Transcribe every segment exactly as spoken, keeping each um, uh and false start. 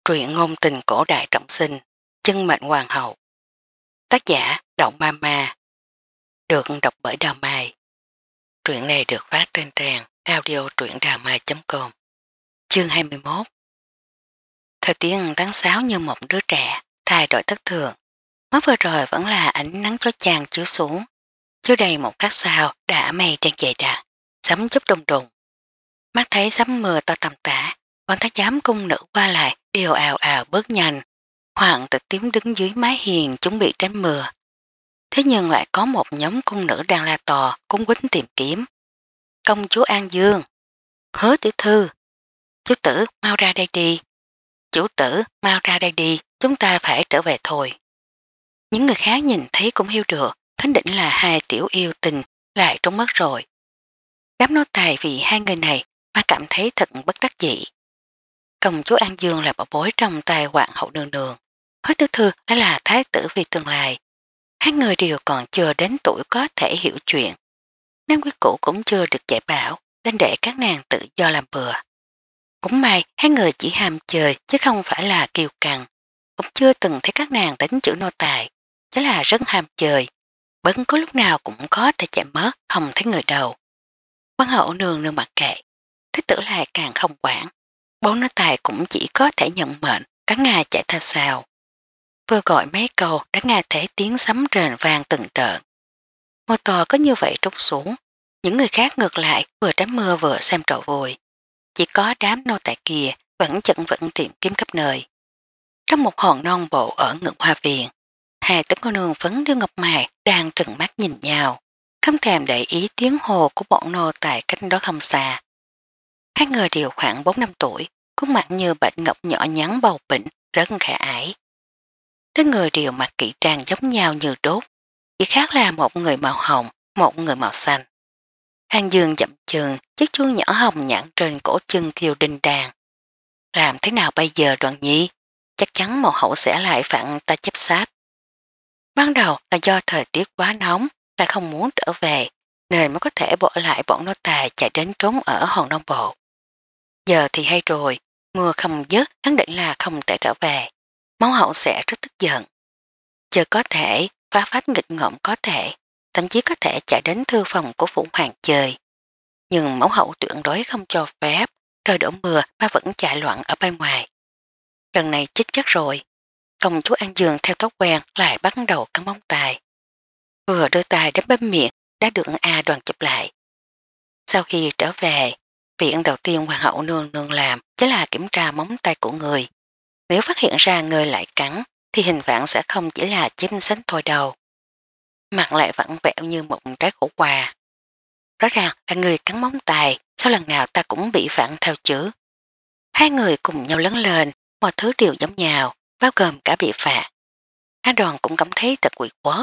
Truyện ngôn tình cổ đại trọng sinh, chân mệnh hoàng hậu. Tác giả Động Ma Ma. Được đọc bởi Đào Mai. Truyện này được phát trên trang audio truyệnđàmai chấm com. Chương hai mươi mốt. Thời tiết tháng sáu như một đứa trẻ, thay đổi thất thường. Mới vừa rồi vẫn là ánh nắng chói chang chiếu xuống. Chưa đầy một khắc sau đã mây đang dày đặc, sấm chớp đùng đùng. Mắt thấy sấm mưa to tầm tã, bọn thái giám cung nữ qua lại đều ào ào bước nhanh. Hoàng tử tím đứng dưới mái hiền chuẩn bị tránh mưa. Thế nhưng lại có một nhóm cung nữ đang la to cúng quýnh tìm kiếm. Công chúa An Dương, Hứa tiểu thư, chú tử mau ra đây đi, chủ tử mau ra đây đi, chúng ta phải trở về thôi. Những người khác nhìn thấy cũng hiểu được, khẳng định là hai tiểu yêu tình lại trốn mất rồi. Đám nô tài vì hai người này mà cảm thấy thật bất đắc dĩ. Công chúa An Dương là bảo bối trong tay hoàng hậu nương nương, Hứa tiểu thư đã là thái tử vì tương lai. Hai người đều còn chưa đến tuổi có thể hiểu chuyện. Nam quý cũ cũng chưa được dạy bảo, nên để các nàng tự do làm bừa. Cũng may hai người chỉ ham chơi chứ không phải là kiêu căng. Cũng chưa từng thấy các nàng đánh chữ nô tài, chỉ là rất ham chơi. Bất có lúc nào cũng có thể chạy mất, không thấy người đầu. Quan hậu nương nương mặc kệ, thế tử lại càng không quản. Bốn nô tài cũng chỉ có thể nhận mệnh, các ngài chạy theo sao. Vừa gọi mấy câu đã nghe thấy tiếng sấm rền vang từng trận. Mưa to có như vậy trút xuống, những người khác ngược lại vừa tránh mưa vừa xem trò vui. Chỉ có đám nô tài kia vẫn chận vẫn tìm kiếm khắp nơi. Trong một hòn non bộ ở ngưỡng hoa viện, hai tấm cô nương phấn đưa ngọc mài đang trừng mắt nhìn nhau, không thèm để ý tiếng hồ của bọn nô tài cách đó không xa. Hai người đều khoảng bốn năm tuổi, khuôn mặt như bạch ngọc nhỏ nhắn bầu bỉnh, rất khả ái. Đến người đều mặc kỹ trang giống nhau như đốt, chỉ khác là một người màu hồng, một người màu xanh. An Dương dậm chân, chiếc chuông nhỏ hồng nhẵn trên cổ chân kêu đinh đàn. Làm thế nào bây giờ Đoàn Nhi? Chắc chắn một hậu sẽ lại phản ta chấp sát. Ban đầu là do thời tiết quá nóng, ta không muốn trở về, nên mới có thể bỏ lại bọn nô tài chạy đến trốn ở hòn đông bộ. Giờ thì hay rồi, mưa không dứt, khẳng định là không thể trở về. Máu hậu sẽ rất tức giận. Giờ có thể, phá phách nghịch ngợm có thể, thậm chí có thể chạy đến thư phòng của Phụ Hoàng chơi. Nhưng mẫu hậu tuyệt đối không cho phép, trời đổ mưa mà vẫn chạy loạn ở bên ngoài. Lần này chết chắc rồi. Công chúa An Dương theo thói quen lại bắt đầu cắn móng tay. Vừa đưa tay đến bên miệng đã được A Đoàn chụp lại. Sau khi trở về, viện đầu tiên hoàng hậu nương nương làm chính là kiểm tra móng tay của người. Nếu phát hiện ra người lại cắn thì hình vạn sẽ không chỉ là chém sánh thôi đâu. Mặt lại vặn vẹo như một trái khổ qua. Rõ ràng là người cắn móng tay, sao lần nào ta cũng bị phản theo chứ. Hai người cùng nhau lớn lên, mọi thứ đều giống nhau, bao gồm cả bị phạt. A Đoàn cũng cảm thấy thật quỷ quất.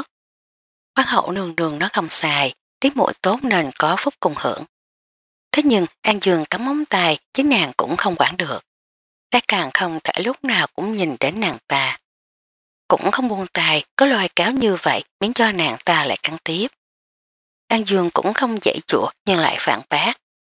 Bác hậu nương nương nó không xài, tiết mũi tốt nên có phúc cùng hưởng. Thế nhưng An Dương cắm móng tay chứ nàng cũng không quản được. Đã càng không thể lúc nào cũng nhìn đến nàng ta. Cũng không buông tay có loài cáo như vậy miễn cho nàng ta lại cắn tiếp. An Dương cũng không dễ dụa nhưng lại phản bác.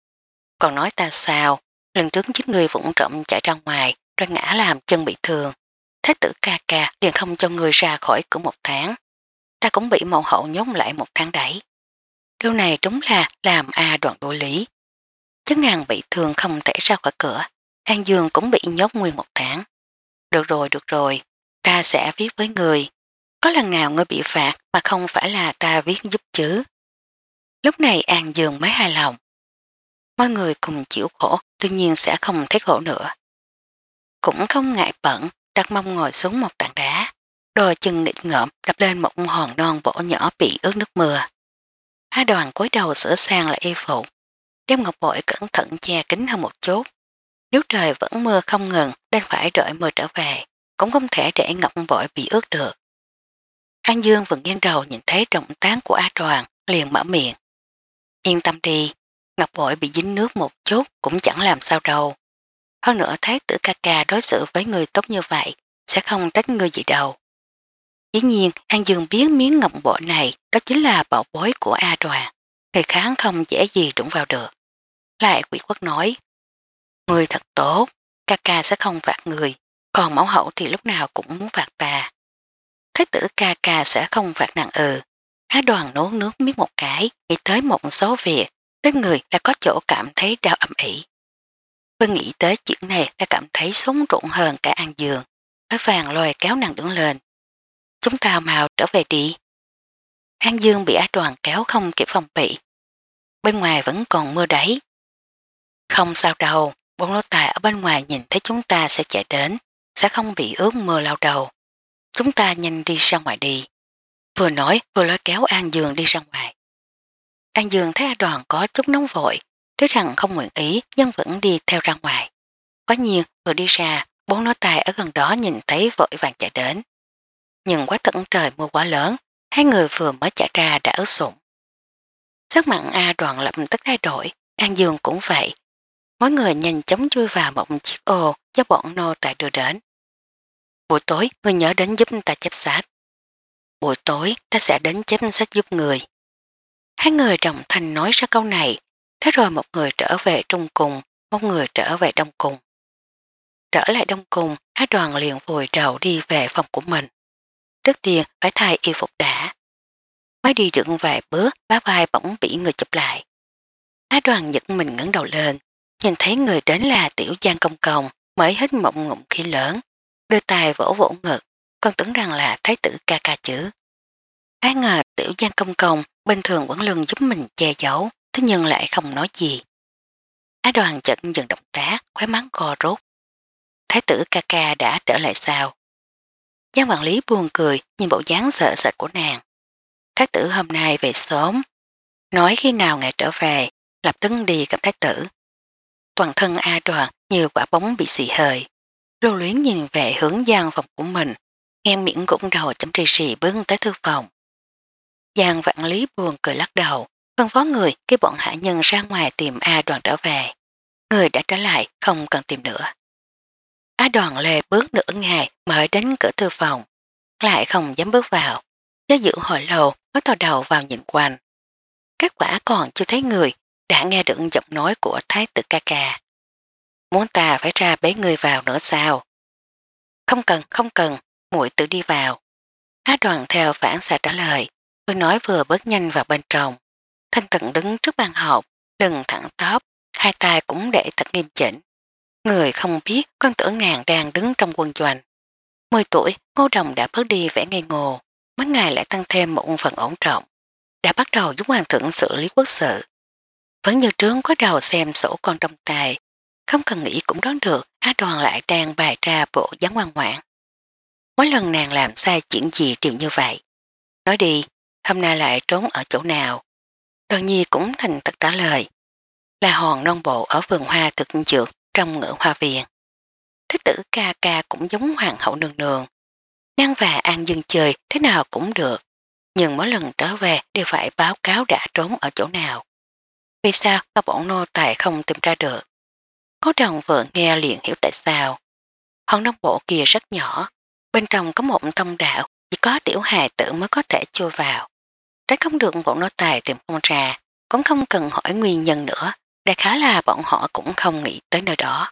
Còn nói ta sao, lần trước chiếc người vụng trộm chạy ra ngoài rồi ngã làm chân bị thương. Thái tử ca ca liền không cho người ra khỏi cửa một tháng. Ta cũng bị mẫu hậu nhốt lại một tháng đấy. Điều này đúng là làm A Đoàn đối lý. Chứ nàng bị thương không thể ra khỏi cửa, An Dương cũng bị nhốt nguyên một tháng. Được rồi, được rồi, ta sẽ viết với người. Có lần nào ngươi bị phạt mà không phải là ta viết giúp chứ? Lúc này An Dương mới hài lòng. Mọi người cùng chịu khổ tự nhiên sẽ không thấy khổ nữa. Cũng không ngại bẩn, đặt mông ngồi xuống một tảng đá, đôi chân nghịch ngợm đập lên một hòn non bộ nhỏ bị ướt nước mưa. A Đoàn cúi đầu sửa sang lại y phục, đem ngọc bội cẩn thận che kính hơn một chút. Nếu trời vẫn mưa không ngừng nên phải đợi mưa trở về, cũng không thể để ngọc bội bị ướt được. An Dương vẫn nghiêng đầu nhìn thấy động tác của A Đoàn, liền mở miệng. Yên tâm đi, ngọc bội bị dính nước một chút cũng chẳng làm sao đâu. Hơn nữa thái tử ca ca đối xử với người tốt như vậy, sẽ không trách người gì đâu. Dĩ nhiên An Dương biết miếng ngọc bội này đó chính là bảo bối của A Đoàn, người khác không dễ gì đụng vào được. Lại quỷ khuất nói, người thật tốt, ca ca sẽ không phạt người, Còn mẫu hậu thì lúc nào cũng muốn phạt ta. Thái tử ca ca sẽ không phạt nàng ừ. Á Đoàn nốt nước miếng một cái, nghĩ tới một số việc, đến người đã có chỗ cảm thấy đau âm ỉ. Vừa nghĩ tới chuyện này đã cảm thấy sống rụng hơn cả An Dương, với vàng lôi kéo nàng đứng lên. Chúng ta mau trở về đi. An Dương bị Á Đoàn kéo không kịp phòng bị. Bên ngoài vẫn còn mưa đấy. Không sao đâu, bốn lô tài ở bên ngoài nhìn thấy chúng ta sẽ chạy đến, sẽ không bị ướt mưa lao đầu. Chúng ta nhanh đi ra ngoài đi. Vừa nói vừa lôi kéo An Dương đi ra ngoài. An Dương thấy A Đoàn có chút nóng vội, tuy rằng không nguyện ý nhưng vẫn đi theo ra ngoài. Quá nhiên vừa đi ra, bốn nói tài ở gần đó nhìn thấy vội vàng chạy đến. Nhưng quá tận trời mưa quá lớn, hai người vừa mới chạy ra đã ướt sũng. Sắc mặn A Đoàn lập tức thay đổi, An Dương cũng vậy. Mỗi người nhanh chóng chui vào một chiếc ô do bọn nô tài đưa đến. Buổi tối người nhớ đến giúp ta chép sách. Buổi tối ta sẽ đến chép sách giúp người. Hai người đồng thanh nói ra câu này, thế rồi một người trở về trung cùng, một người trở về đông cùng. Trở lại đông cùng, Á Đoàn liền vùi đầu đi về phòng của mình. Trước tiên phải thay y phục đã. Mới đi được vài bước, bá vai bỗng bị người chụp lại. Á Đoàn giật mình ngẩng đầu lên, nhìn thấy người đến là Tiểu Giang Công Công, mới hít một ngụm khí lớn, đưa tay vỗ vỗ ngực, còn tưởng rằng là thái tử ca ca chữ. Ai ngờ Tiểu Giang Công Công bình thường vẫn luôn giúp mình che giấu, thế nhưng lại không nói gì. Á Đoàn chợt dừng động tác, khóe mắng co rút. Thái tử ca ca đã trở lại sao? Giang quản lý buồn cười nhìn bộ dáng sợ sệt của nàng. Thái tử hôm nay về sớm, nói khi nào ngài trở về, lập tức đi gặp thái tử. Toàn thân A Đoàn như quả bóng bị xì hơi, lưu luyến nhìn về hướng gian phòng của mình, ngang miệng gũng đầu chấm rì rì bước tới thư phòng. Giang vạn lý buồn cười lắc đầu, phân phó người cái bọn hạ nhân ra ngoài tìm A Đoàn trở về. Người đã trở lại, không cần tìm nữa. A Đoàn lê bước nửa ngày mới đến cửa thư phòng, lại không dám bước vào. Giá dự hồi lâu mới thò đầu vào nhìn quanh. Kết quả còn chưa thấy người, đã nghe được giọng nói của thái tử ca ca. Muốn ta phải ra bế người vào nữa sao? Không cần, không cần, muội tự đi vào. Á Đoàn theo phản xạ trả lời, vừa nói vừa bước nhanh vào bên trong. Thanh Tận đứng trước bàn học, lưng thẳng tóc, hai tay cũng để thật nghiêm chỉnh. Người không biết con tưởng nàng đang đứng trong quân doanh. Mười tuổi, Ngô Đồng đã bớt đi vẻ ngây ngô, mấy ngày lại tăng thêm một phần ổn trọng. Đã bắt đầu giúp hoàng thượng xử lý quốc sự. Vẫn như trướng có đầu xem sổ con trong tay, không cần nghĩ cũng đoán được Á Đoàn lại đang bài ra bộ dáng ngoan ngoãn. Mỗi lần nàng làm sai chuyện gì đều như vậy. Nói đi, hôm nay lại trốn ở chỗ nào? Đoàn Nhi cũng thành thật trả lời. Là hòn non bộ ở vườn hoa thực dược trong ngựa hoa viện. Thế tử ca ca cũng giống hoàng hậu nương nương. Nàng và An Dương chơi thế nào cũng được, nhưng mỗi lần trở về đều phải báo cáo đã trốn ở chỗ nào. Vì sao mà bọn nô tài không tìm ra được? Cố Đồng vừa nghe liền hiểu tại sao. Hòn non bộ kia rất nhỏ, bên trong có một thông đạo, chỉ có tiểu hài tử mới có thể chui vào. Tránh không được bọn nô tài tìm không ra, cũng không cần hỏi nguyên nhân nữa, đại khá là bọn họ cũng không nghĩ tới nơi đó.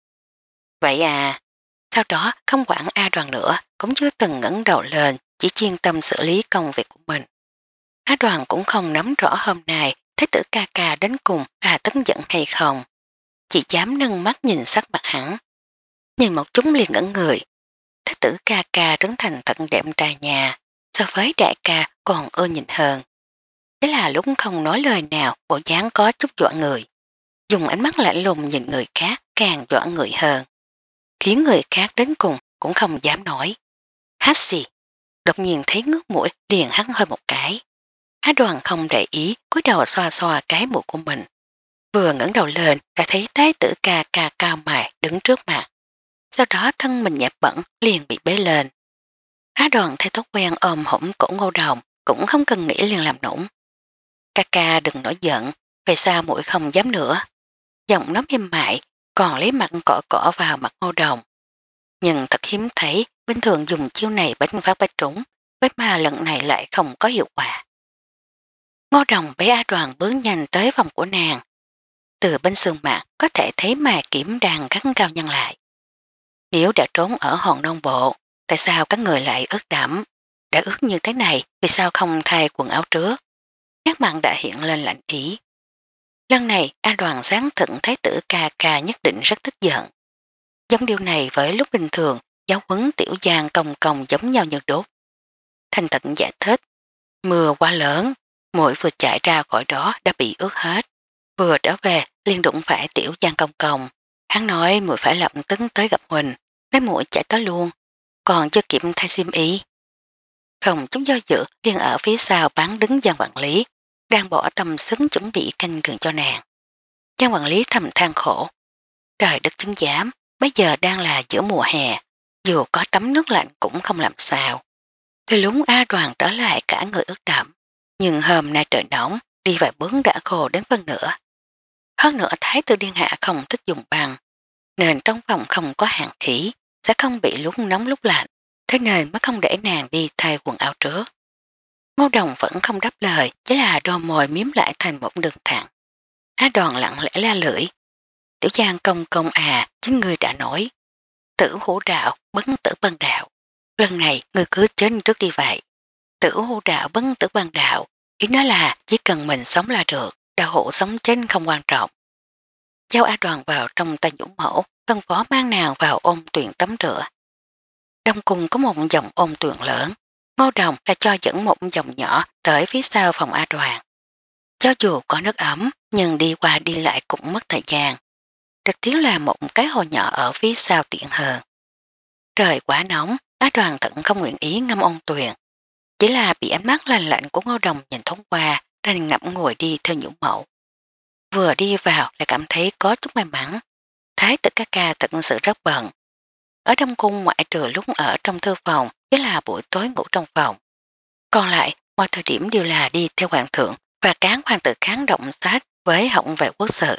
Vậy à, sau đó không quản A Đoàn nữa, cũng chưa từng ngẩng đầu lên, chỉ chuyên tâm xử lý công việc của mình. A Đoàn cũng không nắm rõ hôm nay thái tử ca ca đến cùng là tấn giận hay không, chỉ dám nâng mắt nhìn sắc mặt hắn. Nhìn một chúng liền ngẩn người, thái tử ca ca trấn thành thật đẹp trai nhà, so với đại ca còn ưa nhìn hơn. Thế là lúc không nói lời nào, bộ dáng có chút dọa người. Dùng ánh mắt lạnh lùng nhìn người khác càng dọa người hơn, khiến người khác đến cùng cũng không dám nói. Hát xì, đột nhiên thấy ngước mũi liền hắn hơi một cái. Á Đoàn không để ý, cúi đầu xoa xoa cái mũi của mình. Vừa ngẩng đầu lên đã thấy thái tử ca ca cao mày đứng trước mặt. Sau đó thân mình nhẹ bẩn liền bị bế lên. Á Đoàn theo thói quen ôm hổng cổ Ngô Đồng, cũng không cần nghĩ liền làm nũng. Ca ca đừng nổi giận, về sao mũi không dám nữa. Giọng nó mềm mại, còn lấy mặt cỏ cỏ vào mặt Ngô Đồng. Nhưng thật hiếm thấy, bình thường dùng chiêu này bánh phát bách trúng, với mà lần này lại không có hiệu quả. Ngô Đồng bế A Đoàn bước nhanh tới vòng của nàng. Từ bên sườn mặt có thể thấy mà kiểm đang gắn cao nhân lại. Nếu đã trốn ở hòn non bộ, tại sao các người lại ướt đẫm? Đã ướt như thế này, vì sao không thay quần áo trước? Nét mặt đã hiện lên lạnh ý. Lần này A Đoàn sáng thận thái tử ca ca nhất định rất tức giận. Giống điều này với lúc bình thường, giáo huấn tiểu giang công công giống nhau như đốt. Thành tận giải thích, mưa quá lớn, mũi vừa chạy ra khỏi đó đã bị ướt hết. Vừa trở về liền đụng phải tiểu giang công công. Hắn nói mũi phải lập tức tới gặp Huỳnh, lấy mũi chạy tới luôn, còn chưa kịp thay xiêm y. Không chút do dự liền ở phía sau bán đứng Giang quản lý, đang bỏ tâm sức chuẩn bị canh gừng cho nàng. Giang quản lý thầm than khổ. Trời đất chứng giám, bây giờ đang là giữa mùa hè, dù có tắm nước lạnh cũng không làm sao. Từ lúc A Đoàn trở lại cả người ướt đẫm, nhưng hôm nay trời nóng, đi vài bước đã khô đến phân nửa. Hơn nữa Thái tử Điện Hạ không thích dùng băng, nên trong phòng không có hàng khí, sẽ không bị lúc nóng lúc lạnh, thế nên mới không để nàng đi thay quần áo trước. Ngô Đồng vẫn không đáp lời, chỉ là đôi môi miếm lại thành một đường thẳng. Á Đoàn lặng lẽ la lưỡi. Tiểu Giang công công à, chính người đã nói. Tử hữu đạo, bấn tử băng đạo. Lần này người cứ chết trước đi vậy. Tử hữu đạo bấn tử băng đạo, ý nói là chỉ cần mình sống là được, đạo hữu sống chết không quan trọng. Giao Á Đoàn vào trong tay Dũng Mẫu, phân phó mang nàng vào ôm tuyển tắm rửa. Đông cùng có một dòng ôm tuyển lớn, Ngô Đồng là cho dẫn một dòng nhỏ tới phía sau phòng A Đoàn. Cho dù có nước ấm, nhưng đi qua đi lại cũng mất thời gian. Trực tiếp là một cái hồ nhỏ ở phía sau tiện hơn. Trời quá nóng, Á Đoàn thận không nguyện ý ngâm ôn tuyền. Chỉ là bị ánh mắt lạnh lạnh của Ngô Đồng nhìn thoáng qua, đành ngậm ngồi đi theo Nhũ Mẫu. Vừa đi vào lại cảm thấy có chút may mắn. Thái tử ca ca thật sự rất bận. Ở trong cung ngoại trừ lúc ở trong thư phòng, chỉ là buổi tối ngủ trong phòng. Còn lại, mọi thời điểm đều là đi theo hoàng thượng và cán hoàng tử kháng động sách với họng về quốc sự.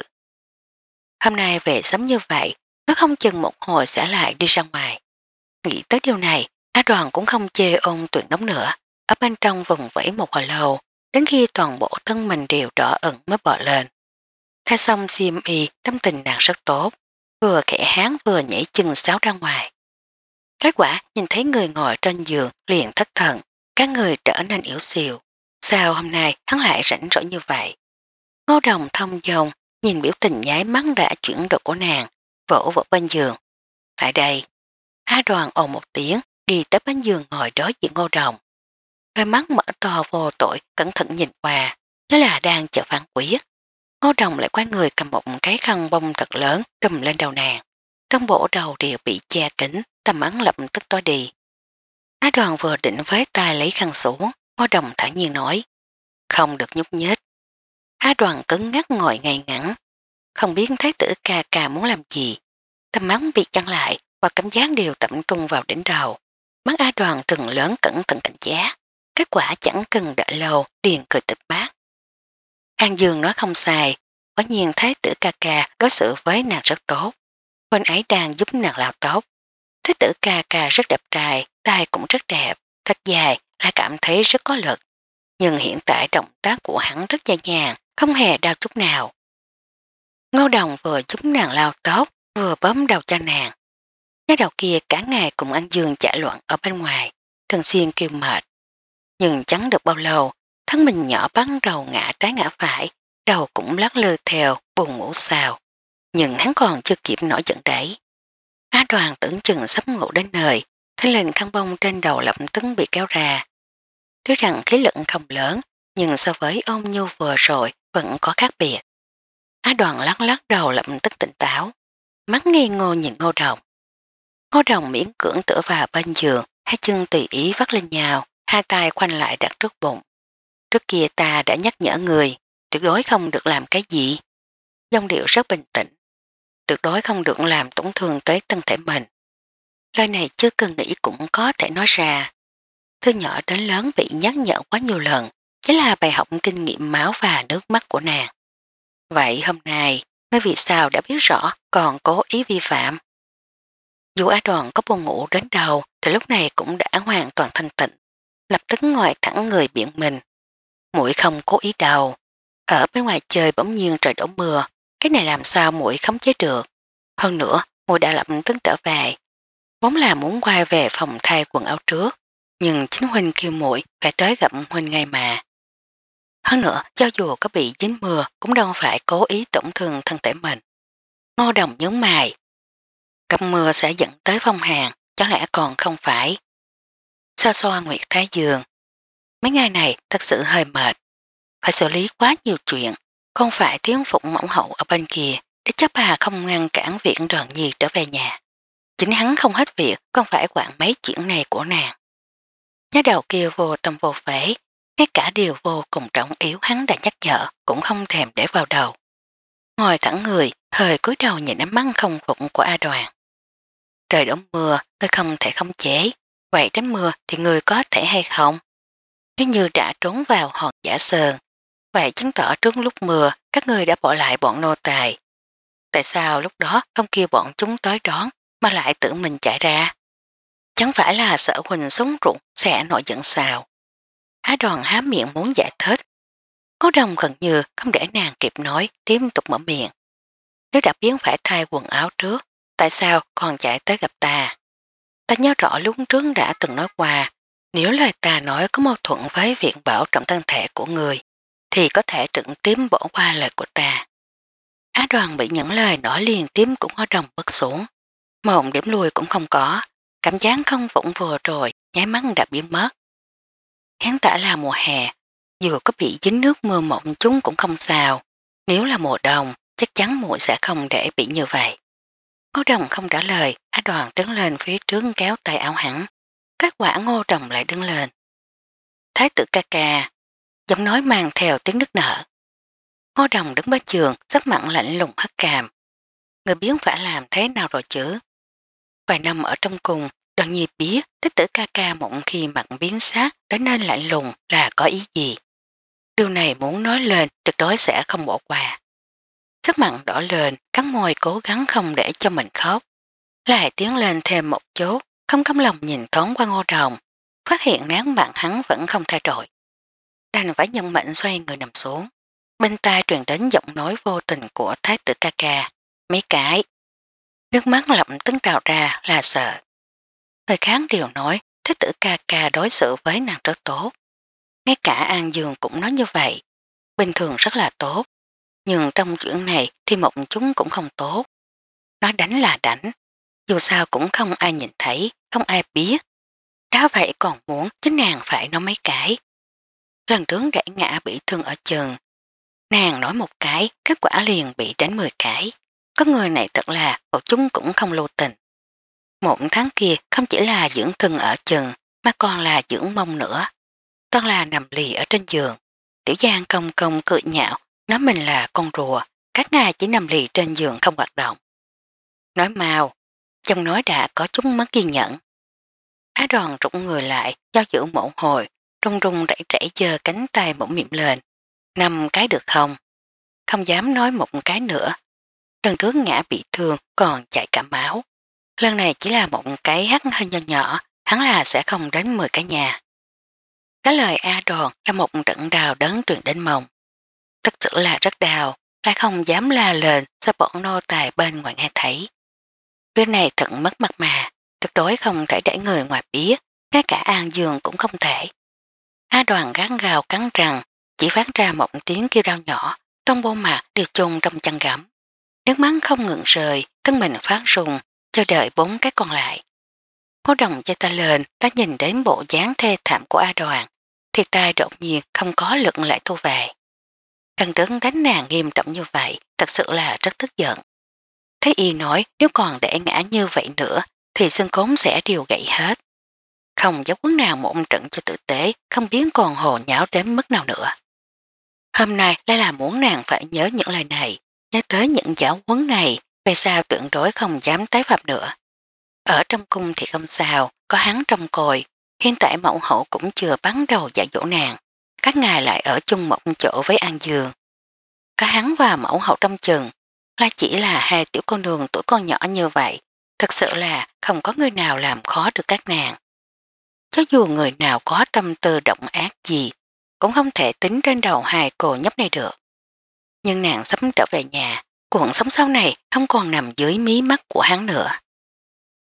Hôm nay về sớm như vậy, nó không chừng một hồi sẽ lại đi ra ngoài. Nghĩ tới điều này, Á Đoàn cũng không chê ôn tuyển nóng nữa, ở bên trong vùng vẫy một hồi lâu, đến khi toàn bộ thân mình đều đỏ ẩn mới bò lên. Thay xong xiêm y, tâm tình nàng rất tốt, vừa khẽ hán vừa nhảy chân sáo ra ngoài. Kết quả nhìn thấy người ngồi trên giường liền thất thần, các người trở nên yếu xìu. Sao hôm nay hắn lại rảnh rỗi như vậy? Ngô Đồng thông dòng, nhìn biểu tình nháy mắt đã chuyển đổi của nàng, vỗ vỗ bên giường. Tại đây, Á Đoàn ồn một tiếng, đi tới bên giường ngồi đối diện Ngô Đồng. Đôi mắt mở to vô tội, cẩn thận nhìn qua, như là đang chờ phán quyết. Ngô Đồng lại quay người cầm một cái khăn bông thật lớn trùm lên đầu nàng. Trong bộ đầu đều bị che kính, tầm ắn lập tức tối đi. Á Đoàn vừa định với tay lấy khăn xuống, Ngô Đồng thản nhiên nói, không được nhúc nhích. Á Đoàn cứng ngắc ngồi ngay ngắn, không biết thái tử ca ca muốn làm gì. Tầm mắt bị chặn lại và cảm giác đều tập trung vào đỉnh đầu. Mắt Á Đoàn trừng lớn cẩn thận cảnh giác. Kết quả chẳng cần đợi lâu liền cười tịch bát. An Dương nói không sai, quả nhiên thái tử ca ca đối xử với nàng rất tốt. Bên ấy đang giúp nàng lao tóc. Thái tử ca ca rất đẹp trai, tai cũng rất đẹp, thật dài, lại cảm thấy rất có lực. Nhưng hiện tại động tác của hắn rất nhẹ nhàng, không hề đau chút nào. Ngô Đồng vừa giúp nàng lao tóc, vừa bấm đầu cho nàng. Cái đầu kia cả ngày cùng An Dương chạy loạn ở bên ngoài, thường xuyên kêu mệt. Nhưng chẳng được bao lâu, thân mình nhỏ bắt đầu ngã trái ngã phải, đầu cũng lắc lư theo, buồn ngủ sao. Nhưng hắn còn chưa kịp nổi giận đấy. Á Đoàn tưởng chừng sắp ngủ đến nơi, thế lên khăn bông trên đầu lập tức bị kéo ra. Tuy rằng khí lực không lớn, nhưng so với ông Nhu vừa rồi vẫn có khác biệt. Á Đoàn lắc lắc đầu lập tức tỉnh táo, mắt nghi ngô nhìn Ngô Đồng. Ngô Đồng miễn cưỡng tựa vào bên giường, hai chân tùy ý vắt lên nhau, hai tay khoanh lại đặt trước bụng. Trước kia ta đã nhắc nhở người, tuyệt đối không được làm cái gì. Dông điệu rất bình tĩnh, tuyệt đối không được làm tổn thương tới thân thể mình. Lời này chưa cần nghĩ cũng có thể nói ra. Từ nhỏ đến lớn bị nhắc nhở quá nhiều lần, chính là bài học kinh nghiệm máu và nước mắt của nàng. Vậy hôm nay, ngươi vì sao đã biết rõ còn cố ý vi phạm? Dù Á Đoàn có buồn ngủ đến đầu thì lúc này cũng đã hoàn toàn thanh tịnh, lập tức ngồi thẳng người biện mình. Muội không cố ý đâu, ở bên ngoài chơi bỗng nhiên trời đổ mưa, cái này làm sao muội khống chế được. Hơn nữa, muội đã lập tức trở về, vốn là muốn quay về phòng thay quần áo trước, nhưng chính huynh kêu muội phải tới gặp huynh ngay mà. Hơn nữa, cho dù có bị dính mưa cũng đâu phải cố ý tổn thương thân thể mình. Ngô Đồng nhướng mày, gặp mưa sẽ dẫn tới phong hàn, chẳng lẽ còn không phải. Xoa xoa Nguyệt Thái Dương, mấy ngày này thật sự hơi mệt, phải xử lý quá nhiều chuyện, không phải thiếu phục mẫu hậu ở bên kia để cho bà không ngăn cản việc đoàn nhi trở về nhà. Chính hắn không hết việc, không phải quản mấy chuyện này của nàng. Nhớ đầu kia vô tâm vô phế, ngay cả điều vô cùng trọng yếu hắn đã nhắc nhở cũng không thèm để vào đầu. Ngồi thẳng người, hơi cúi đầu nhìn ánh mắt không phục của A Đoàn. Trời đổ mưa, ngươi không thể không chế, vậy tránh mưa thì ngươi có thể hay không? Nếu như đã trốn vào hòn giả sơn, vậy chứng tỏ trước lúc mưa các ngươi đã bỏ lại bọn nô tài. Tại sao lúc đó không kêu bọn chúng tới đón mà lại tự mình chạy ra? Chẳng phải là sợ Huỳnh sống rụng sẽ nổi giận sao? Á Đoàn há miệng muốn giải thích. Cố Đồng gần như không để nàng kịp nói, tiếp tục mở miệng. Nếu đã biến phải thay quần áo trước, tại sao còn chạy tới gặp ta? Ta nhớ rõ lúc trước đã từng nói qua, nếu lời ta nói có mâu thuẫn với việc bảo trọng thân thể của người, thì có thể trực tiếp bỏ qua lời của ta. Á Đoàn bị những lời nói liền tiếp cũng có Đồng bất xuống. Một điểm lùi cũng không có, cảm giác không vững vừa rồi, nháy mắt đã biến mất. Hiện tại là mùa hè, dù có bị dính nước mưa mộng chúng cũng không sao. Nếu là mùa đông, chắc chắn muội sẽ không để bị như vậy. Ngô Đồng không trả lời, Á Đoàn đứng lên phía trước kéo tay áo hắn. Các quả Ngô Đồng lại đứng lên. Thái tử ca ca, giọng nói mang theo tiếng nức nở. Ngô Đồng đứng bên giường, sắc mặn lạnh lùng hất càm. Người biến phải làm thế nào rồi chứ? Vài năm ở trong cùng, Đoàn Nhi biết Thái tử ca ca mộng khi mặt biến sát đến nên lạnh lùng là có ý gì. Điều này muốn nói lên tuyệt đối sẽ không bỏ qua. Sắc mặn đỏ lên, cắn môi cố gắng không để cho mình khóc. Lại tiến lên thêm một chút, không cấm lòng nhìn thoáng qua Ngô Đồng, phát hiện nán bạn hắn vẫn không thay đổi. Đành phải nhận mệnh xoay người nằm xuống. Bên tai truyền đến giọng nói vô tình của Thái tử ca ca. Mấy cái. Nước mắt lập tức trào ra là sợ. Người khác đều nói Thái tử ca ca đối xử với nàng rất tốt. Ngay cả An Dương cũng nói như vậy. Bình thường rất là tốt. Nhưng trong chuyện này thì một chúng cũng không tốt. Nói đánh là đánh. Dù sao cũng không ai nhìn thấy, không ai biết. Đã vậy còn muốn chính nàng phải nói mấy cái. Lần trước đẩy ngã bị thương ở chân. Nàng nói một cái, kết quả liền bị đánh mười cái. Có người này thật là một chúng cũng không lưu tình. Một tháng kia không chỉ là dưỡng thân ở chân, mà còn là dưỡng mông nữa. Toàn là nằm lì ở trên giường. Tiểu Giang công công cười nhạo, nói mình là con rùa, các ngày chỉ nằm lì trên giường không hoạt động. Nói mau, chồng nói đã có chút mất kiên nhẫn. Á Đoàn rụng người lại, do dự một hồi, rung rung rảy rảy giơ cánh tay bỗng miệng lên. Năm cái được không? Không dám nói một cái nữa. Lần trước ngã bị thương còn chạy cả máu. Lần này chỉ là một cái hắt hơi nhỏ nhỏ, hắn là sẽ không đến mười cái nhà. Cái lời A Đoàn là một trận đào đớn truyền đến mông. Thật sự là rất đào, lại không dám la lên sao bọn nô tài bên ngoài nghe thấy. Việc này thật mất mặt mà, tuyệt đối không thể để người ngoài biết, ngay cả An Dương cũng không thể. A Đoàn gắn gào cắn răng, chỉ phát ra một tiếng kêu đau nhỏ, trong bộ mặt đều chôn trong chăn gấm. Nước mắt không ngừng rơi, thân mình phát rung, chờ đợi bốn cái còn lại. Ngô Đồng giơ tay lên, đã nhìn đến bộ dáng thê thảm của A Đoàn, thì tay đột nhiên không có lực lại thu về. Lần đứng đánh nàng nghiêm trọng như vậy, thật sự là rất tức giận. Thấy y nói nếu còn để ngã như vậy nữa, thì xương cốn sẽ đều gãy hết. Không giáo huấn nàng một trận cho tử tế, không biến còn hồ nháo đến mức nào nữa. Hôm nay lại là muốn nàng phải nhớ những lời này, nhớ tới những giáo huấn này, về sao tuyệt đối không dám tái phạm nữa. Ở trong cung thì không sao, có hắn trong còi, hiện tại mẫu hậu cũng chưa bắt đầu dạy dỗ nàng, các ngài lại ở chung một chỗ với An Dương. Có hắn và mẫu hậu trong chừng, là chỉ là hai tiểu con đường tuổi con nhỏ như vậy, thật sự là không có người nào làm khó được các nàng. Cho dù người nào có tâm tư động ác gì, cũng không thể tính trên đầu hai cô nhóc này được. Nhưng nàng sắp trở về nhà, cuộc sống sau này không còn nằm dưới mí mắt của hắn nữa.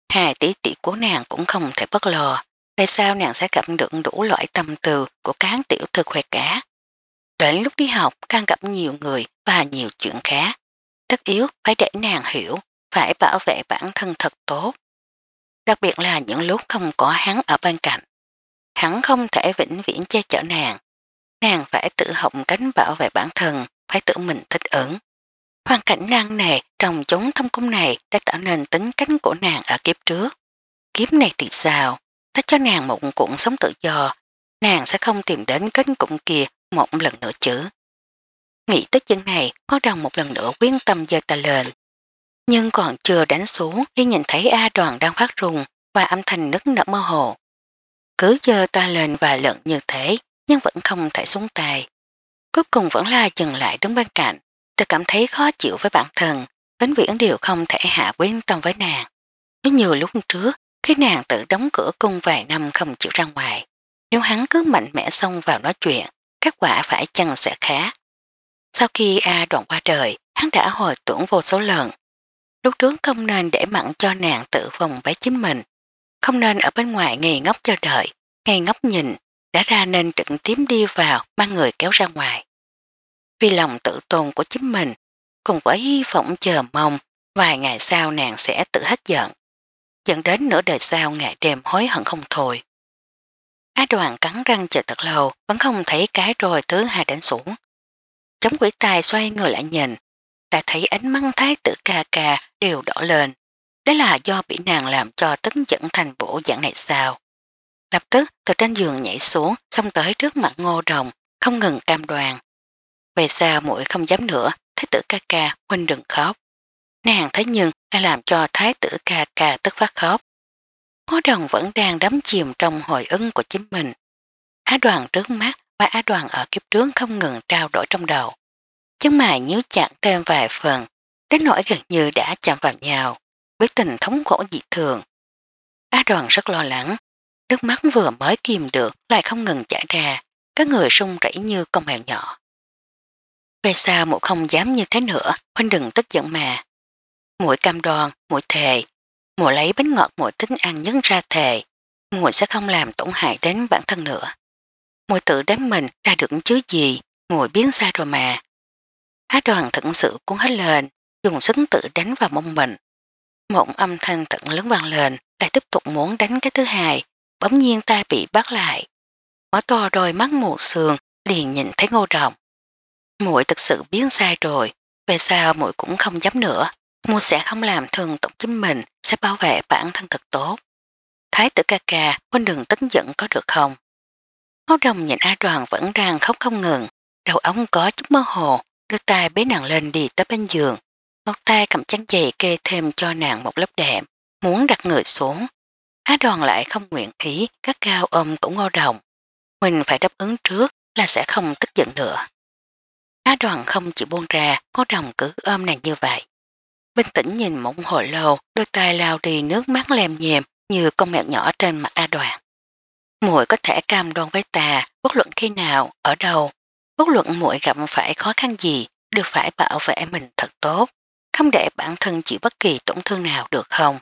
Hai tỷ tỷ của nàng cũng không thể bất lo, tại sao nàng sẽ gặp được đủ loại tâm tư của cán tiểu thư khoe cá. Đến lúc đi học càng gặp nhiều người và nhiều chuyện khác, tất yếu phải để nàng hiểu, phải bảo vệ bản thân thật tốt. Đặc biệt là những lúc không có hắn ở bên cạnh. Hắn không thể vĩnh viễn che chở nàng. Nàng phải tự học cánh bảo vệ bản thân, phải tự mình thích ứng. Hoàn cảnh năng nề trong chốn thâm cung này đã tạo nên tính cánh của nàng ở kiếp trước. Kiếp này thì sao? Ta cho nàng một cuộn sống tự do, nàng sẽ không tìm đến cánh cụm kia một lần nữa chứ. Nghĩ tới chân này, có đồng một lần nữa quyến tâm giơ ta lên. Nhưng còn chưa đánh xuống, đi nhìn thấy A Đoàn đang phát rung và âm thanh nức nở mơ hồ. Cứ giơ ta lên vài lần như thế, nhưng vẫn không thể xuống tay. Cuối cùng vẫn là dừng lại đứng bên cạnh, tôi cảm thấy khó chịu với bản thân, vĩnh viễn đều không thể hạ quyến tâm với nàng. Nếu như lúc trước, khi nàng tự đóng cửa cung vài năm không chịu ra ngoài, nếu hắn cứ mạnh mẽ xông vào nói chuyện, kết quả phải chăng sẽ khá. Sau khi A Đoàn qua đời, hắn đã hồi tưởng vô số lần. Lúc trước không nên để mặn cho nàng tự phòng với chính mình, không nên ở bên ngoài ngây ngốc chờ đợi, ngây ngốc nhìn, đã ra nên trực tiếp đi vào mang người kéo ra ngoài. Vì lòng tự tôn của chính mình, cùng với hy vọng chờ mong vài ngày sau nàng sẽ tự hết giận, dẫn đến nửa đời sau ngày đêm hối hận không thôi. Á Đoàn cắn răng chờ thật lâu vẫn không thấy cái rồi thứ hai đánh xuống. Chống quỷ tài xoay người lại nhìn, đã thấy ánh mắt thái tử ca ca đều đỏ lên. Đấy là do bị nàng làm cho tấn dẫn thành bộ dạng này sao. Lập tức từ trên giường nhảy xuống, xông tới trước mặt Ngô Đồng, không ngừng cam đoan. Về sao muội không dám nữa, thái tử ca ca, huynh đừng khóc. Nàng thấy nhưng đã làm cho thái tử ca ca tức phát khóc. Ngô Đồng vẫn đang đắm chìm trong hồi ức của chính mình. Á Đoàn trước mắt và Á Đoàn ở kiếp trước không ngừng trao đổi trong đầu. Chân mày nhíu chặt thêm vài phần, đến nỗi gần như đã chạm vào nhau, với tình thống khổ dị thường. Á Đoàn rất lo lắng, nước mắt vừa mới kìm được lại không ngừng chảy ra, các người run rẩy như con mèo nhỏ. Về sao muội không dám như thế nữa, huynh đừng tức giận mà. Muội cam đoan, muội thề, muội lấy bánh ngọt muội tính ăn nhấn ra thề, muội sẽ không làm tổn hại đến bản thân nữa. Muội tự đánh mình ra được chứ gì, muội biến sai rồi mà. Á Đoàn thật sự cuốn hết lên, dùng sức tự đánh vào mông mình. Một âm thanh tận lớn vang lên, lại tiếp tục muốn đánh cái thứ hai, bỗng nhiên tay bị bắt lại. Mở to đôi mắt mù sườn, liền nhìn thấy Ngô Đồng. Muội thực sự biến sai rồi, về sao muội cũng không dám nữa. Muội sẽ không làm thương tổn chính mình, sẽ bảo vệ bản thân thật tốt. Thái tử ca ca, huynh đừng tính giận có được không? Ngô Đồng nhìn A Đoàn vẫn đang khóc không ngừng, đầu ống có chút mơ hồ, đưa tay bế nàng lên đi tới bên giường. Một tay cầm chăn giày kê thêm cho nàng một lớp đệm, muốn đặt người xuống. Á Đoàn lại không nguyện ý các cao ôm của Ngô Đồng. Mình phải đáp ứng trước là sẽ không tức giận nữa. Á Đoàn không chịu buông ra, Ngô Đồng cứ ôm nàng như vậy. Bình tĩnh nhìn một hồi lâu, đôi tay lao đi nước mắt lem nhèm như con mèo nhỏ trên mặt A Đoàn. Muội có thể cam đoan với ta, bất luận khi nào, ở đâu, bất luận muội gặp phải khó khăn gì, đều phải bảo vệ mình thật tốt, không để bản thân chịu bất kỳ tổn thương nào được không?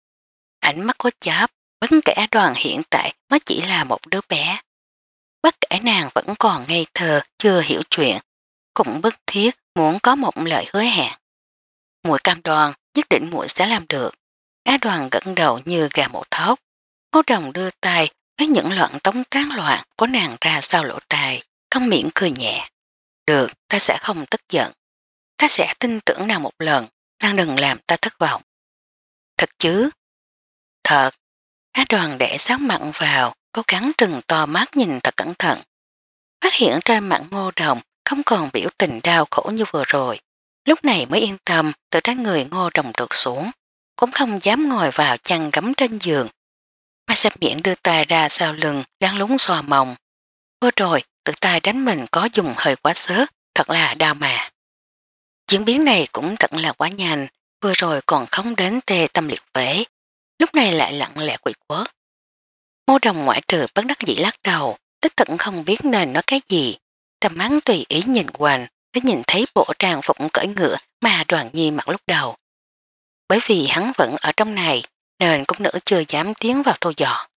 Ánh mắt có chớp, bất kể A Đoàn hiện tại mới chỉ là một đứa bé. Bất kể nàng vẫn còn ngây thơ, chưa hiểu chuyện, cũng bất thiết muốn có một lời hứa hẹn. Muội cam đoan, nhất định muội sẽ làm được. Á Đoàn gật đầu như gà mổ thóc. Ngô Đồng đưa tay với những loạn tống tán loạn của nàng ra sau lỗ tai, không miệng cười nhẹ. Được, ta sẽ không tức giận. Ta sẽ tin tưởng nàng một lần, nàng đừng làm ta thất vọng. Thật chứ? Thật. Á Đoàn để sát mặn vào, cố gắng trừng to mắt nhìn thật cẩn thận. Phát hiện trên mặt Ngô Đồng không còn biểu tình đau khổ như vừa rồi. Lúc này mới yên tâm từ trên người Ngô Đồng trượt xuống, cũng không dám ngồi vào chăn gấm trên giường. Mai xếp miệng đưa tay ra sau lưng đang lúng xòa mồng. Vừa rồi tự tay đánh mình có dùng hơi quá sớt, thật là đau mà. Diễn biến này cũng thật là quá nhanh, vừa rồi còn không đến tê tâm liệt phế, lúc này lại lặng lẽ quỷ quất. Ngô Đồng ngoại trừ bất đắc dĩ lắc đầu, đích thận không biết nên nói cái gì, tầm mắt tùy ý nhìn quanh, để nhìn thấy bộ trang phục cởi ngựa mà Đoàn Nhi mặc lúc đầu. Bởi vì hắn vẫn ở trong này, nên cung nữ chưa dám tiến vào thu dọn.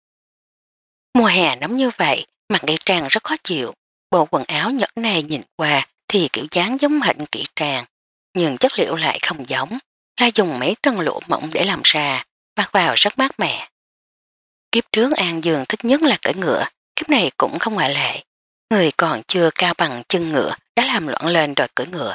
Mùa hè nóng như vậy, mặt Kỷ Trang rất khó chịu. Bộ quần áo nhỏ này nhìn qua thì kiểu dáng giống hệt Kỷ Trang, nhưng chất liệu lại không giống, là dùng mấy tầng lụa mỏng để làm ra, mặc vào rất mát mẻ. Kiếp trước An Dương thích nhất là cưỡi ngựa, kiếp này cũng không ngoại lệ. Người còn chưa cao bằng chân ngựa đã làm loạn lên đòi cưỡi ngựa.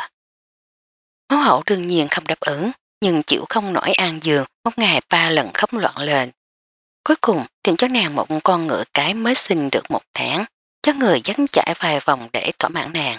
Mẫu hậu đương nhiên không đáp ứng, nhưng chịu không nổi An Dương một ngày ba lần khóc loạn lên. Cuối cùng tìm cho nàng một con ngựa cái mới sinh được một tháng, cho người dắt chạy vài vòng để thỏa mãn nàng.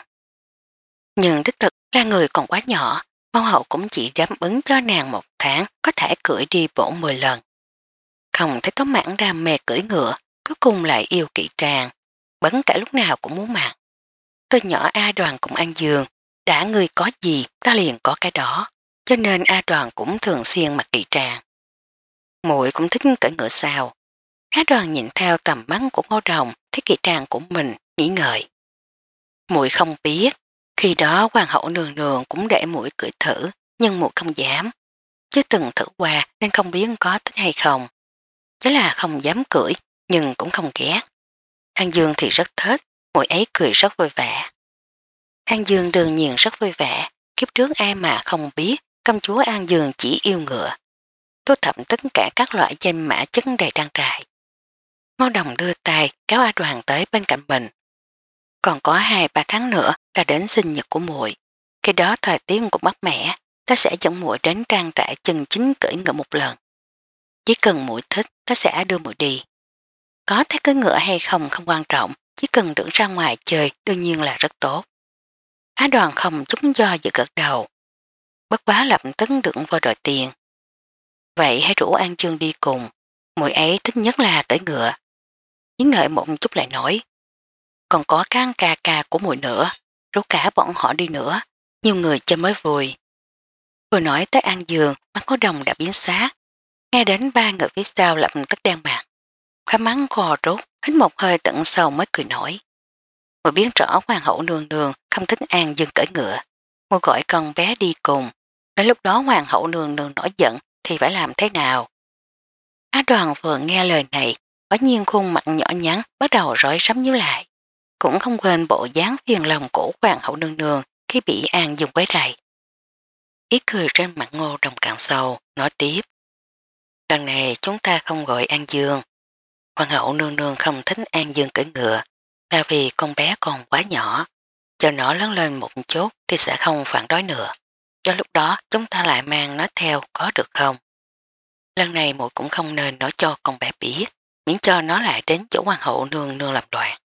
Nhưng đích thực là người còn quá nhỏ, mẫu hậu cũng chỉ đáp ứng cho nàng một tháng có thể cưỡi đi bộ mười lần. Không thấy Tống Mãn đam mê cưỡi ngựa, cuối cùng lại yêu Kỵ Trang, bấn cả lúc nào cũng muốn mặc. Từ nhỏ A Đoàn cũng An Dương, đã người có gì ta liền có cái đó, cho nên A Đoàn cũng thường xuyên mặc Kỵ Trang. Muội cũng thích cưỡi ngựa sao. A Đoàn nhìn theo tầm mắt của Ngô Đồng thấy Kỵ Trang của mình, nghĩ ngợi. Muội không biết, khi đó hoàng hậu nương nương cũng để muội cưỡi thử, nhưng muội không dám. Chứ từng thử qua nên không biết có thích hay không. Chứ là không dám cưỡi, nhưng cũng không ghét. An Dương thì rất thích, muội ấy cười rất vui vẻ. An Dương đương nhiên rất vui vẻ, kiếp trước ai mà không biết công chúa An Dương chỉ yêu ngựa. Thu thập tất cả các loại danh mã chất đầy trang trại. Ngô Đồng đưa tay kéo A Đoàn tới bên cạnh mình. Còn có hai ba tháng nữa là đến sinh nhật của muội. Khi đó thời tiết cũng mát mẻ, ta sẽ dẫn muội đến trang trại chân chính cưỡi ngựa một lần. Chỉ cần muội thích, ta sẽ đưa muội đi. Có thấy cưỡi ngựa hay không không quan trọng, chỉ cần được ra ngoài chơi đương nhiên là rất tốt. Á Đoàn không chút do dự gật đầu. Bất quá lập tức được vô đòi tiền. Vậy hãy rủ An Dương đi cùng, muội ấy thích nhất là tới ngựa. Nghĩ ngợi một chút lại nói. Còn có các ca ca của muội nữa, rủ cả bọn họ đi nữa, nhiều người chơi mới vui. Vừa nói tới An Dương, mắt Ngô Đồng đã biến xác. Nghe đến ba người phía sau lập tức đen mặt. Khóa mắng khò rút, hít một hơi tận sâu mới cười nổi. Muội biết rõ hoàng hậu nương nương không thích An Dương cởi ngựa. Muội gọi con bé đi cùng. Đến lúc đó hoàng hậu nương nương nổi giận thì phải làm thế nào? Á Đoàn vừa nghe lời này, quả nhiên khuôn mặt nhỏ nhắn bắt đầu rối rắm nhíu lại. Cũng không quên bộ dáng phiền lòng của hoàng hậu nương nương khi bị An Dương quấy rầy. Ý cười trên mặt Ngô Đồng càng sâu, nói tiếp. Lần này chúng ta không gọi An Dương. Hoàng hậu nương nương không thích An Dương cưỡi ngựa, là vì con bé còn quá nhỏ. Cho nó lớn lên một chút thì sẽ không phản đối nữa. Do lúc đó chúng ta lại mang nó theo có được không? Lần này muội cũng không nên nói cho con bé biết, miễn cho nó lại đến chỗ hoàng hậu nương nương làm đoàn.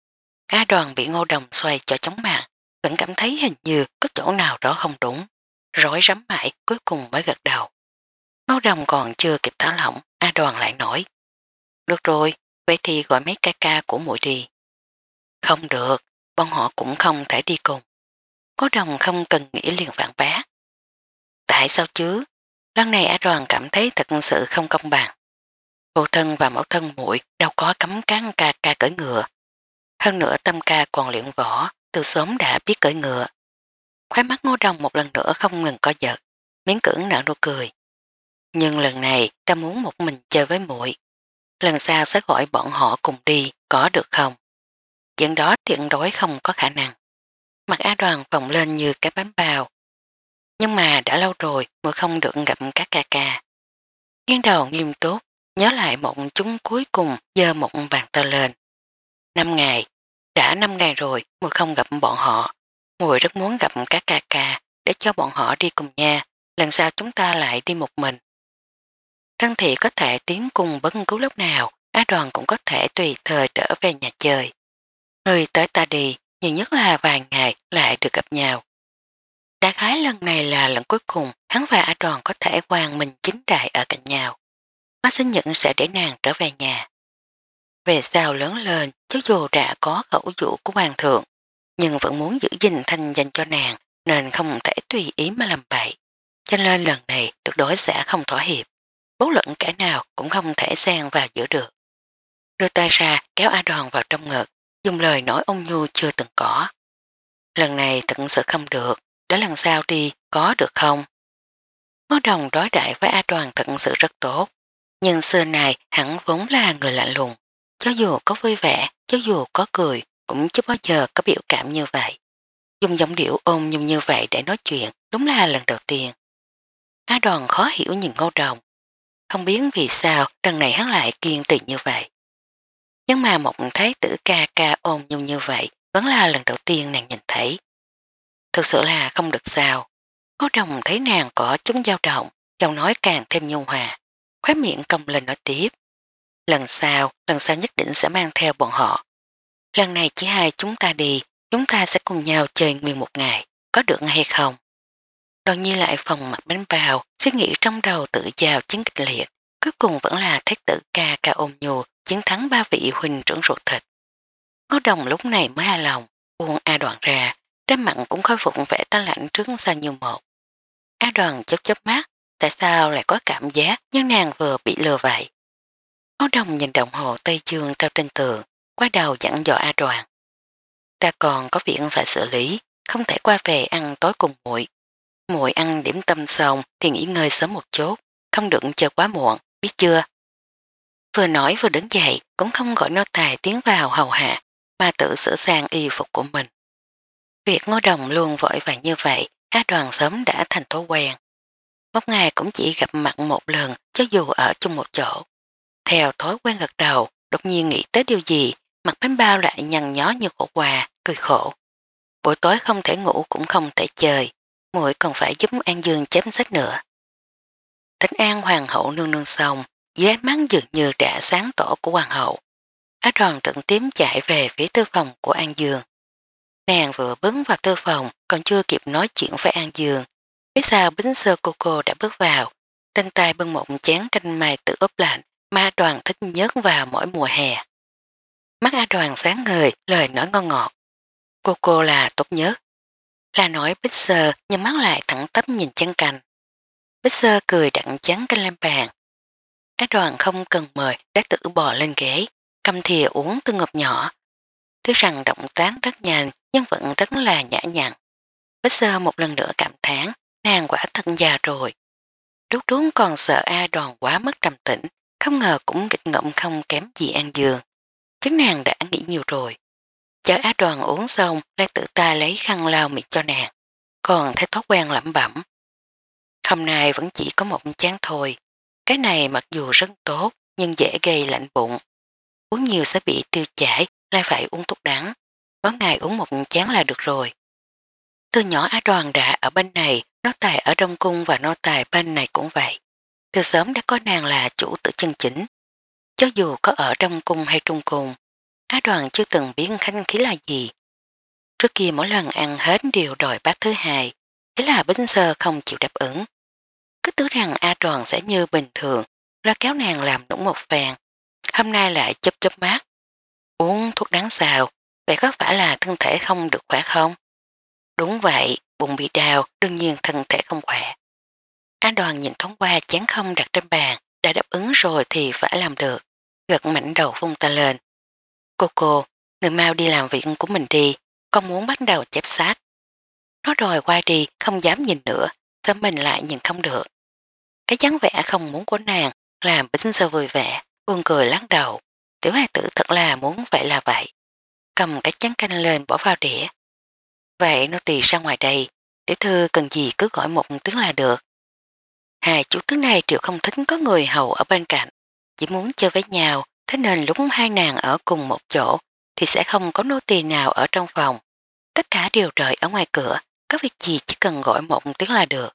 Á Đoàn bị Ngô Đồng xoay cho chóng mặt, vẫn cảm thấy hình như có chỗ nào đó không đúng. Rối rắm mãi cuối cùng mới gật đầu. Ngô Đồng còn chưa kịp thả lỏng, A Đoàn lại nói. Được rồi, vậy thì gọi mấy ca ca của muội đi. Không được, bọn họ cũng không thể đi cùng. Ngô Đồng không cần nghĩ liền phản bác. Tại sao chứ? Lần này A Đoàn cảm thấy thật sự không công bằng. Phụ thân và mẫu thân muội đâu có cấm cán ca ca cởi ngựa. Hơn nữa Tâm ca còn luyện võ, từ sớm đã biết cởi ngựa. Khóe mắt Ngô Đồng một lần nữa không ngừng co giật, miễn cưỡng nở nụ cười. Nhưng lần này ta muốn một mình chơi với muội. Lần sau sẽ gọi bọn họ cùng đi, có được không? Chuyện đó tiện đối không có khả năng. Mặt Á Đoàn phồng lên như cái bánh bao. Nhưng mà đã lâu rồi mới không được gặp các ca ca. Nghiêng đầu nghiêm túc, nhớ lại một chúng cuối cùng giơ một bàn tơ lên. Năm ngày, đã năm ngày rồi mới không gặp bọn họ. Mùi rất muốn gặp các ca ca để cho bọn họ đi cùng nha, lần sau chúng ta lại đi một mình. Trân Thị có thể tiến cùng bất cứ lúc nào, Á Đoàn cũng có thể tùy thời trở về nhà chơi. Người tới ta đi, nhiều nhất là vài ngày lại được gặp nhau. Đại khái lần này là lần cuối cùng hắn và Á Đoàn có thể quang minh chính đại ở cạnh nhau. Má sinh nhật sẽ để nàng trở về nhà. Về sau lớn lên, cho dù đã có khẩu dụ của hoàng thượng, nhưng vẫn muốn giữ gìn thanh danh cho nàng nên không thể tùy ý mà làm bậy. Cho nên lần này tuyệt đối sẽ không thỏa hiệp. Bất luận kẻ nào cũng không thể xen vào giữa được. Đưa tay ra kéo A Đoàn vào trong ngực, dùng lời nói ôn nhu chưa từng có. Lần này thật sự không được, để lần sau đi có được không? Ngô Đồng đối đại với A Đoàn thật sự rất tốt. Nhưng xưa này hắn vốn là người lạnh lùng, cho dù có vui vẻ, cho dù có cười, cũng chưa bao giờ có biểu cảm như vậy. Dùng giọng điệu ôn nhung như vậy để nói chuyện đúng là lần đầu tiên. Á Đoàn khó hiểu nhìn Ngô Đồng, không biết vì sao lần này hắn lại kiên trì như vậy. Nhưng mà một thái tử ca ca ôn nhung như vậy vẫn là lần đầu tiên nàng nhìn thấy. Thực sự là không được sao. Ngô Đồng thấy nàng có chúng dao động, giọng nói càng thêm nhu hòa, khóe miệng cong lên nói tiếp. Lần sau, lần sau nhất định sẽ mang theo bọn họ. Lần này chỉ hai chúng ta đi, chúng ta sẽ cùng nhau chơi nguyên một ngày, có được hay không? Đoàn Nhi lại phòng mặt bánh bao, suy nghĩ trong đầu tự giao chiến kịch liệt, cuối cùng vẫn là thét tử ca ca ôm nhù chiến thắng ba vị huynh trưởng ruột thịt. Ngô Đồng lúc này mới hài lòng, buông A Đoàn ra, trên mặn cũng khôi phục vẻ ta lạnh trước xa như một. A Đoàn chớp chớp mắt, tại sao lại có cảm giác như nàng vừa bị lừa vậy? Ngô Đồng nhìn đồng hồ Tây Dương treo trên tường, qua đầu dặn dò A Đoàn. Ta còn có việc phải xử lý, không thể qua về ăn tối cùng muội. Muội ăn điểm tâm xong thì nghỉ ngơi sớm một chút, không được chờ quá muộn, biết chưa? Vừa nói vừa đứng dậy, cũng không gọi nô tài tiến vào hầu hạ, mà tự sửa sang y phục của mình. Việc Ngô Đồng luôn vội vàng như vậy, A Đoàn sớm đã thành thói quen. Một ngày cũng chỉ gặp mặt một lần, cho dù ở chung một chỗ. Theo thói quen gật đầu, đột nhiên nghĩ tới điều gì, mặt bánh bao lại nhăn nhó như khổ quà, cười khổ. Buổi tối không thể ngủ cũng không thể chơi, muội còn phải giúp An Dương chém sách nữa. Thánh An hoàng hậu nương nương xong, dưới ánh mắt dường như đã sáng tỏ của hoàng hậu. Á Đoàn trận tím chạy về phía tư phòng của An Dương. Nàng vừa bước vào tư phòng, còn chưa kịp nói chuyện với An Dương. Phía sau bính sơ cô cô đã bước vào, trên tay bưng một chén canh mài tự ướp lạnh mà A Đoàn thích nhất vào mỗi mùa hè. Mắt A Đoàn sáng ngời, lời nói ngon ngọt. Cô cô là tốt nhất. Là nói Bích Sơ nhưng mắt lại thẳng tắp nhìn chén canh. Bích Sơ cười đặn chán canh lên bàn. Á Đoàn không cần mời đã tự bò lên ghế, cầm thìa uống từ ngụm nhỏ. Tuy rằng động tác rất nhanh nhưng vẫn rất là nhã nhặn. Bích Sơ một lần nữa cảm thán, nàng quả thật già rồi. Lúc đúng còn sợ A Đoàn quá mất trầm tĩnh, không ngờ cũng nghịch ngợm không kém gì An Dương. Chứ nàng đã nghĩ nhiều rồi. Chờ Á Đoàn uống xong lại tự tay lấy khăn lau miệng cho nàng, còn thấy thói quen lẩm bẩm. Hôm nay vẫn chỉ có một chén thôi, cái này mặc dù rất tốt nhưng dễ gây lạnh bụng. Uống nhiều sẽ bị tiêu chảy, lại phải uống thuốc đắng. Mỗi ngày uống một chén là được rồi. Từ nhỏ Á Đoàn đã ở bên này, nô tài ở Đông Cung và nô tài bên này cũng vậy. Từ sớm đã có nàng là chủ tử chân chính. Cho dù có ở Đông Cung hay Trung Cung, Á Đoàn chưa từng biết khánh khí là gì. Trước kia mỗi lần ăn hết đều đòi bát thứ hai, thế là Bính Sơ không chịu đáp ứng. Cứ tưởng rằng A Đoàn sẽ như bình thường, lo kéo nàng làm nũng một vàng. Hôm nay lại chớp chớp mắt. Uống thuốc đáng sao, vậy có phải là thân thể không được khỏe không? Đúng vậy, bụng bị đau, đương nhiên thân thể không khỏe. A Đoàn nhìn thoáng qua chén không đặt trên bàn, đã đáp ứng rồi thì phải làm được. Gật mạnh đầu vung ta lên. Cô cô, người mau đi làm việc của mình đi, con muốn bắt đầu chép sách. Nó rồi qua đi, không dám nhìn nữa, sớm mình lại nhìn không được. Cái dáng vẻ không muốn của nàng làm Bính Sơ vui vẻ, buồn cười lắc đầu. Tiểu hài tử thật là muốn vậy là vậy. Cầm cái chén canh lên bỏ vào đĩa. Vậy nó tì ra ngoài đây, tiểu thư cần gì cứ gọi một tiếng là được. Hai chú tướng này đều không thích có người hầu ở bên cạnh, chỉ muốn chơi với nhau, thế nên lúc hai nàng ở cùng một chỗ thì sẽ không có nô tỳ nào ở trong phòng. Tất cả đều đợi ở ngoài cửa, có việc gì chỉ cần gọi một tiếng là được.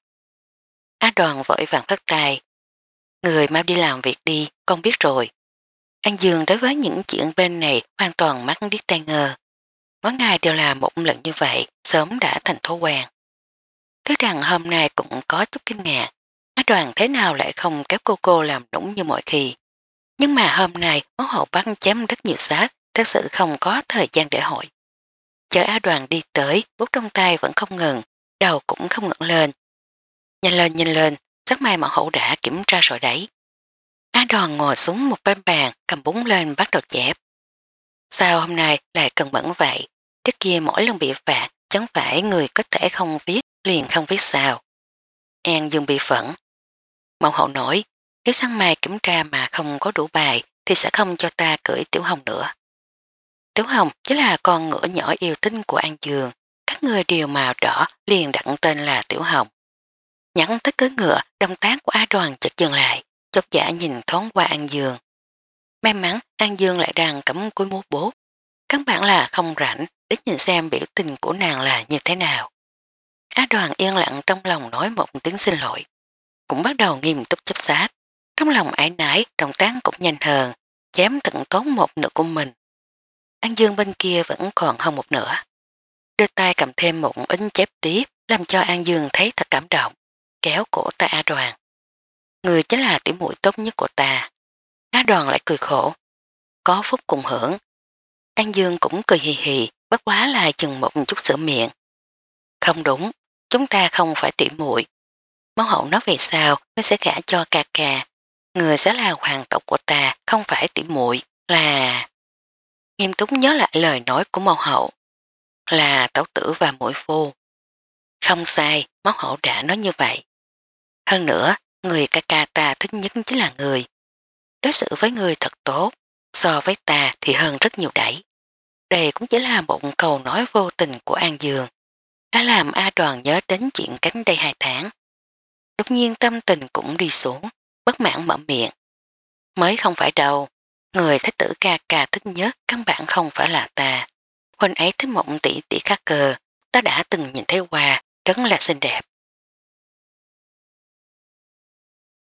Á Đoàn vội vàng phất tay. Người mau đi làm việc đi, con biết rồi. An Dương đối với những chuyện bên này hoàn toàn mắt điếc tai ngơ. Mỗi ngày đều là một lần như vậy, sớm đã thành thói quen. Thứ rằng hôm nay cũng có chút kinh ngạc, Á Đoàn thế nào lại không kéo cô cô làm đúng như mọi khi. Nhưng mà hôm nay món hậu bắn chém rất nhiều sát, thật sự không có thời gian để hỏi. Chờ Á Đoàn đi tới, bút trong tay vẫn không ngừng, đầu cũng không ngẩng lên. Nhanh lên nhanh lên, chắc mai mọn hậu đã kiểm tra rồi đấy. Á Đoàn ngồi xuống một bên bàn, cầm bún lên bắt đầu chép. Sao hôm nay lại cần mẫn vậy? Trước kia mỗi lần bị phạt, chẳng phải người có thể không viết, liền không viết sao. An Dương bị phẫn. Mậu hậu nói, Nếu săn mai kiểm tra mà không có đủ bài thì sẽ không cho ta cưỡi Tiểu Hồng nữa. Tiểu Hồng chính là con ngựa nhỏ yêu thích của An Dương, các người đều màu đỏ liền đặt tên là Tiểu Hồng. Nhắn tới cưỡi ngựa, động tác của A Đoàn chợt dừng lại, chột dạ nhìn thoáng qua An Dương. May mắn An Dương lại đang cắm cúi múa bố. Căn bản là không rảnh để nhìn xem biểu tình của nàng là như thế nào. Á Đoàn yên lặng trong lòng nói một tiếng xin lỗi. Cũng bắt đầu nghiêm túc chấp sát. Trong lòng ái nái, động tác cũng nhanh hơn, chém tận tốn một nửa của mình. An Dương bên kia vẫn còn hơn một nửa. Đưa tay cầm thêm một ít chép tiếp, làm cho An Dương thấy thật cảm động, kéo cổ tay Á Đoàn. Người chính là tiểu muội tốt nhất của ta. Á Đoàn lại cười khổ. Có phúc cùng hưởng. An Dương cũng cười hì hì, bất quá là chừng một chút sữa miệng. Không đúng, chúng ta không phải tỉ muội. Máu hậu nói về sao, nó sẽ gả cho ca ca. Người sẽ là hoàng tộc của ta, không phải tỉ muội, là... Nghiêm túc nhớ lại lời nói của máu hậu. Là tẩu tử và muội phu. Không sai, máu hậu đã nói như vậy. Hơn nữa, người ca ca ta thích nhất chính là người. Đối xử với người thật tốt, so với ta thì hơn rất nhiều đẩy. Đây cũng chỉ là một câu nói vô tình của An Dương, đã làm A Đoàn nhớ đến chuyện cánh đây hai tháng. Đột nhiên tâm tình cũng đi xuống, bất mãn mở miệng. Mới không phải đâu, người thái tử ca ca thích nhất căn bản không phải là ta. Huynh ấy thích một tỷ tỷ khác cờ, ta đã từng nhìn thấy qua, rất là xinh đẹp.